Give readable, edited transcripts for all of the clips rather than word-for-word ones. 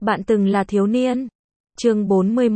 Bạn từng là thiếu niên. Chương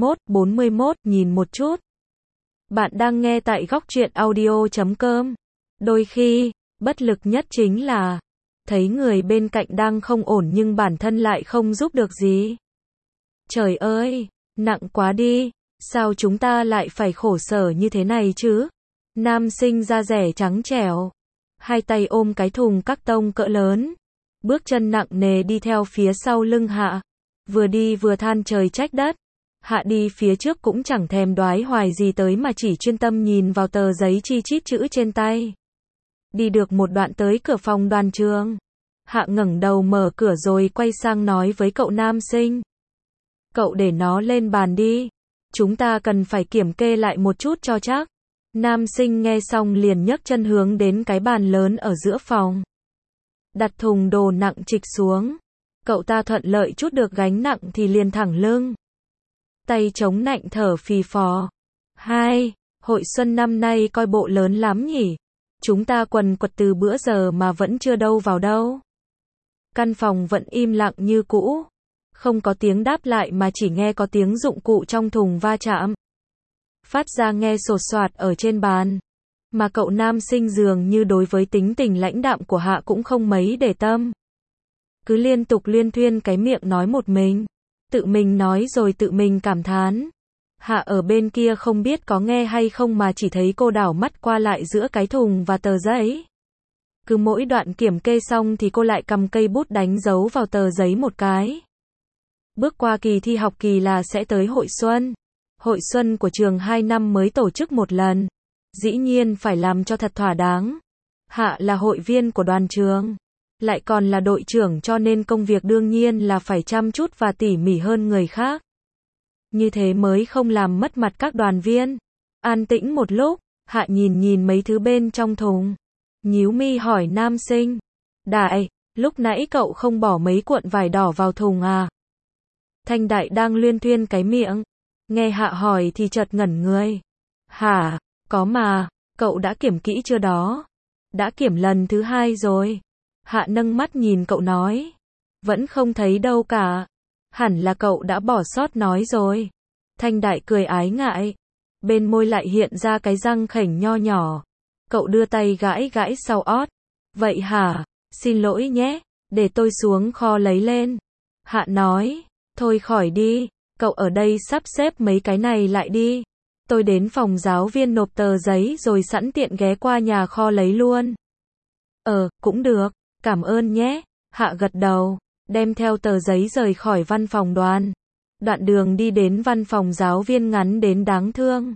41, nhìn một chút. Bạn đang nghe tại góc truyện audio.com. Đôi khi, bất lực nhất chính là thấy người bên cạnh đang không ổn nhưng bản thân lại không giúp được gì. Trời ơi, nặng quá đi, sao chúng ta lại phải khổ sở như thế này chứ? Nam sinh da dẻ trắng trẻo, hai tay ôm cái thùng các tông cỡ lớn, bước chân nặng nề đi theo phía sau lưng Hạ. Vừa đi vừa than trời trách đất. Hạ đi phía trước cũng chẳng thèm đoái hoài gì tới mà chỉ chuyên tâm nhìn vào tờ giấy chi chít chữ trên tay. Đi được một đoạn tới cửa phòng đoàn trường. Hạ ngẩng đầu mở cửa rồi quay sang nói với cậu nam sinh. Cậu để nó lên bàn đi. Chúng ta cần phải kiểm kê lại một chút cho chắc. Nam sinh nghe xong liền nhấc chân hướng đến cái bàn lớn ở giữa phòng. Đặt thùng đồ nặng trịch xuống. Cậu ta thuận lợi chút được gánh nặng thì liền thẳng lưng. Tay chống nạnh thở phì phò. Hội xuân năm nay coi bộ lớn lắm nhỉ. Chúng ta quần quật từ bữa giờ mà vẫn chưa đâu vào đâu. Căn phòng vẫn im lặng như cũ. Không có tiếng đáp lại mà chỉ nghe có tiếng dụng cụ trong thùng va chạm. Phát ra nghe sột soạt ở trên bàn. Mà cậu nam sinh dường như đối với tính tình lãnh đạm của Hạ cũng không mấy để tâm. Cứ liên tục luyên thuyên cái miệng nói một mình. Tự mình nói rồi tự mình cảm thán. Hạ ở bên kia không biết có nghe hay không mà chỉ thấy cô đảo mắt qua lại giữa cái thùng và tờ giấy. Cứ mỗi đoạn kiểm kê xong thì cô lại cầm cây bút đánh dấu vào tờ giấy một cái. Bước qua kỳ thi học kỳ là sẽ tới hội xuân. Hội xuân của trường 2 năm mới tổ chức một lần. Dĩ nhiên phải làm cho thật thỏa đáng. Hạ là hội viên của đoàn trường. Lại còn là đội trưởng cho nên công việc đương nhiên là phải chăm chút và tỉ mỉ hơn người khác. Như thế mới không làm mất mặt các đoàn viên. An tĩnh một lúc, Hạ nhìn mấy thứ bên trong thùng. Nhíu mi hỏi nam sinh. Đại, lúc nãy cậu không bỏ mấy cuộn vải đỏ vào thùng à? Thanh Đại đang luyên thuyên cái miệng. Nghe Hạ hỏi thì chợt ngẩn người. Hả, có mà, cậu đã kiểm kỹ chưa đó? Đã kiểm lần thứ 2 rồi. Hạ nâng mắt nhìn cậu nói. Vẫn không thấy đâu cả. Hẳn là cậu đã bỏ sót nói rồi. Thanh Đại cười ái ngại. Bên môi lại hiện ra cái răng khểnh nho nhỏ. Cậu đưa tay gãi gãi sau ót. Vậy hả? Xin lỗi nhé. Để tôi xuống kho lấy lên. Hạ nói. Thôi khỏi đi. Cậu ở đây sắp xếp mấy cái này lại đi. Tôi đến phòng giáo viên nộp tờ giấy rồi sẵn tiện ghé qua nhà kho lấy luôn. Cũng được. Cảm ơn nhé. Hạ gật đầu. Đem theo tờ giấy rời khỏi văn phòng đoàn. Đoạn đường đi đến văn phòng giáo viên ngắn đến đáng thương.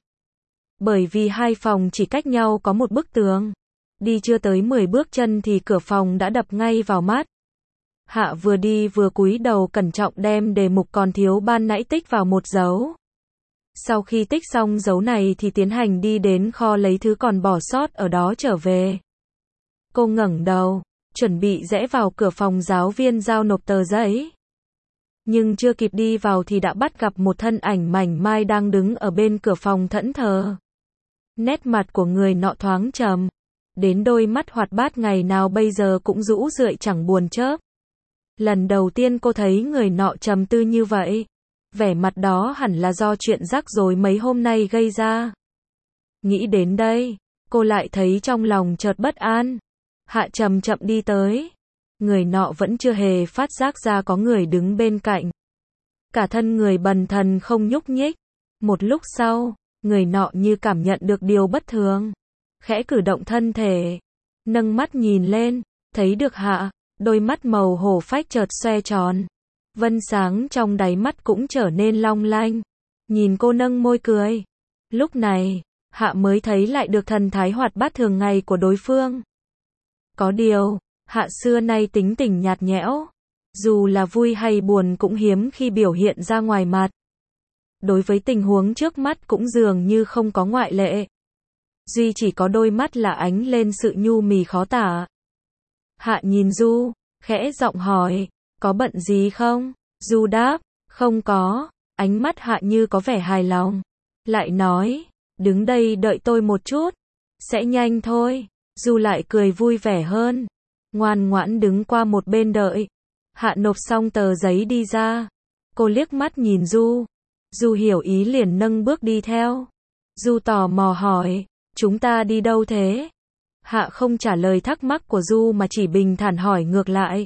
Bởi vì hai phòng chỉ cách nhau có một bức tường. Đi chưa tới 10 bước chân thì cửa phòng đã đập ngay vào mắt. Hạ vừa đi vừa cúi đầu cẩn trọng đem đề mục còn thiếu ban nãy tích vào một dấu. Sau khi tích xong dấu này thì tiến hành đi đến kho lấy thứ còn bỏ sót ở đó trở về. Cô ngẩng đầu, chuẩn bị rẽ vào cửa phòng giáo viên giao nộp tờ giấy. Nhưng chưa kịp đi vào thì đã bắt gặp một thân ảnh mảnh mai đang đứng ở bên cửa phòng thẫn thờ. Nét mặt của người nọ thoáng trầm. Đến đôi mắt hoạt bát ngày nào bây giờ cũng rũ rượi chẳng buồn chớp. Lần đầu tiên cô thấy người nọ trầm tư như vậy. Vẻ mặt đó hẳn là do chuyện rắc rối mấy hôm nay gây ra. Nghĩ đến đây, cô lại thấy trong lòng chợt bất an. Hạ chậm chậm đi tới. Người nọ vẫn chưa hề phát giác ra có người đứng bên cạnh. Cả thân người bần thần không nhúc nhích. Một lúc sau, người nọ như cảm nhận được điều bất thường. Khẽ cử động thân thể. Nâng mắt nhìn lên, thấy được Hạ. Đôi mắt màu hổ phách chợt xoe tròn. Vân sáng trong đáy mắt cũng trở nên long lanh. Nhìn cô nâng môi cười. Lúc này, Hạ mới thấy lại được thần thái hoạt bát thường ngày của đối phương. Có điều, Hạ xưa nay tính tình nhạt nhẽo. Dù là vui hay buồn cũng hiếm khi biểu hiện ra ngoài mặt. Đối với tình huống trước mắt cũng dường như không có ngoại lệ. Duy chỉ có đôi mắt là ánh lên sự nhu mì khó tả. Hạ nhìn Du, khẽ giọng hỏi, có bận gì không? Du đáp, không có. Ánh mắt Hạ như có vẻ hài lòng. Lại nói, đứng đây đợi tôi một chút. Sẽ nhanh thôi. Du lại cười vui vẻ hơn. Ngoan ngoãn đứng qua một bên đợi. Hạ nộp xong tờ giấy đi ra. Cô liếc mắt nhìn Du. Du hiểu ý liền nâng bước đi theo. Du tò mò hỏi, chúng ta đi đâu thế? Hạ không trả lời thắc mắc của Du mà chỉ bình thản hỏi ngược lại.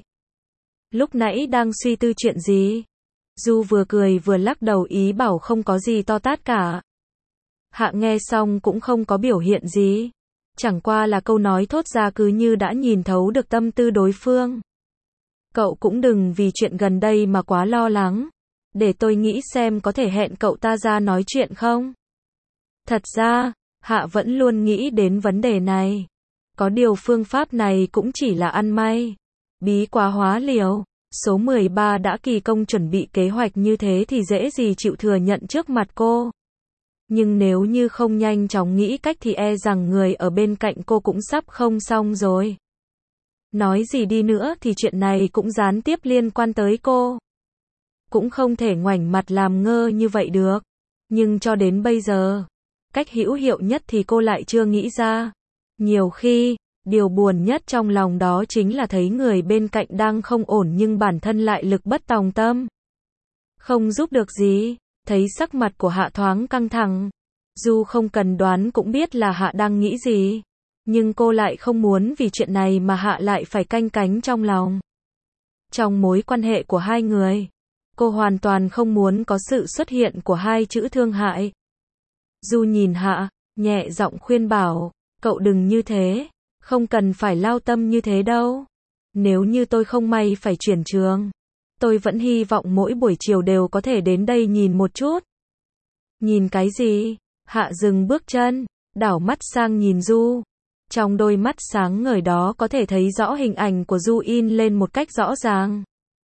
Lúc nãy đang suy tư chuyện gì? Du vừa cười vừa lắc đầu ý bảo không có gì to tát cả. Hạ nghe xong cũng không có biểu hiện gì. Chẳng qua là câu nói thốt ra cứ như đã nhìn thấu được tâm tư đối phương. Cậu cũng đừng vì chuyện gần đây mà quá lo lắng. Để tôi nghĩ xem có thể hẹn cậu ta ra nói chuyện không? Thật ra, Hạ vẫn luôn nghĩ đến vấn đề này. Có điều phương pháp này cũng chỉ là ăn may. Bí quá hóa liều. Số 13 đã kỳ công chuẩn bị kế hoạch như thế thì dễ gì chịu thừa nhận trước mặt cô. Nhưng nếu như không nhanh chóng nghĩ cách thì e rằng người ở bên cạnh cô cũng sắp không xong rồi. Nói gì đi nữa thì chuyện này cũng gián tiếp liên quan tới cô. Cũng không thể ngoảnh mặt làm ngơ như vậy được. Nhưng cho đến bây giờ, cách hữu hiệu nhất thì cô lại chưa nghĩ ra. Nhiều khi, điều buồn nhất trong lòng đó chính là thấy người bên cạnh đang không ổn nhưng bản thân lại lực bất tòng tâm. Không giúp được gì. Thấy sắc mặt của Hạ thoáng căng thẳng. Du không cần đoán cũng biết là Hạ đang nghĩ gì. Nhưng cô lại không muốn vì chuyện này mà Hạ lại phải canh cánh trong lòng. Trong mối quan hệ của hai người, cô hoàn toàn không muốn có sự xuất hiện của hai chữ thương hại. Du nhìn Hạ, nhẹ giọng khuyên bảo, cậu đừng như thế, không cần phải lao tâm như thế đâu. Nếu như tôi không may phải chuyển trường, tôi vẫn hy vọng mỗi buổi chiều đều có thể đến đây nhìn một chút. Nhìn cái gì? Hạ dừng bước chân, đảo mắt sang nhìn Du. Trong đôi mắt sáng ngời đó có thể thấy rõ hình ảnh của Du in lên một cách rõ ràng.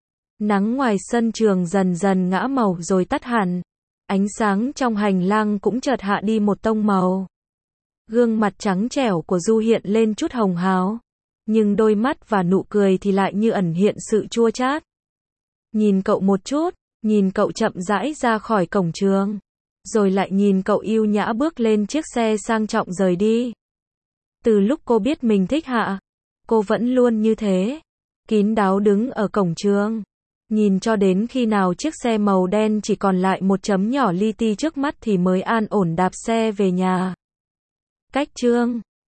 Nắng ngoài sân trường dần dần ngã màu rồi tắt hẳn. Ánh sáng trong hành lang cũng chợt hạ đi một tông màu. Gương mặt trắng trẻo của Du hiện lên chút hồng hào. Nhưng đôi mắt và nụ cười thì lại như ẩn hiện sự chua chát. Nhìn cậu một chút, nhìn cậu chậm rãi ra khỏi cổng trường. Rồi lại nhìn cậu yêu nhã bước lên chiếc xe sang trọng rời đi. Từ lúc cô biết mình thích Hạ, cô vẫn luôn như thế. Kín đáo đứng ở cổng trường. Nhìn cho đến khi nào chiếc xe màu đen chỉ còn lại một chấm nhỏ li ti trước mắt thì mới an ổn đạp xe về nhà. Cách chương